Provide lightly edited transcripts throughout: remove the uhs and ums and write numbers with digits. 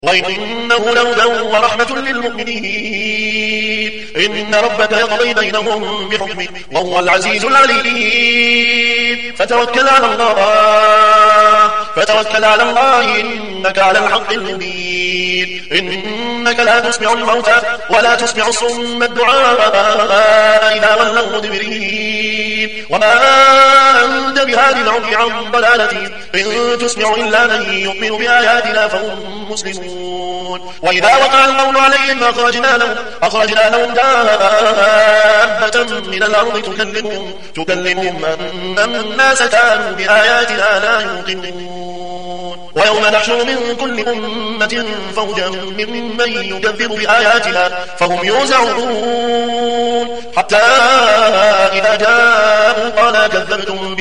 وإنه لهدى ورحمة للمؤمنين. إن ربك يقضي بينهم بحكمه وهو العزيز العليم. فتوكل على الله إنك على الحق المبين. إنك لا تسمع الموتى ولا تسمع الصم الدعاء إذا ولوا مدبرين. وما أنت بهاد العمي عن ضلالته إن تسمع إلا من يؤمن بآياتنا فهم مسلمون. وإذا وقع القول عليهم أخرجنا لهم دابة من الأرض تكلمهم أن الناس كانوا بآياتنا لا يوقنون. ويوم نحشر من كل أمة فوجا ممن يكذب بآياتنا فهم يوزعون. حتى إذا جاءوا قال كذبتم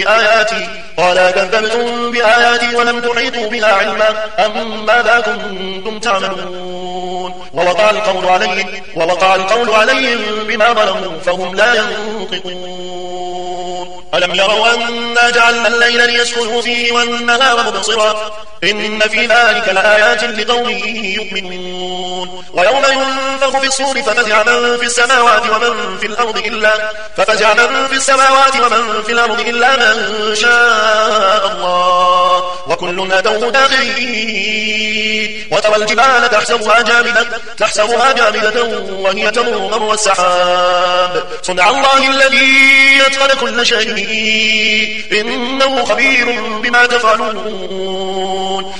بآياتي ولم تحيطوا بها علما أم ماذا كنتم تعملون. ووقع القول عليهم بما ظلموا فهم لا ينطقون. ألم يروا أنا جعلنا الليل ليسكنوا فيه والنهار مبصرا إن في ذلك لآيات لقوم يؤمنون. ويوم ينفخ في الصور ففزع من في السماوات ومن في الأرض إلا من شاء الله وكل أتوه داخرين. وترى الجبال تحسبها جامدة وهي تمر مر السحاب صنع الله الذي أتقن كل شيء إنه خبير بما تفعلون.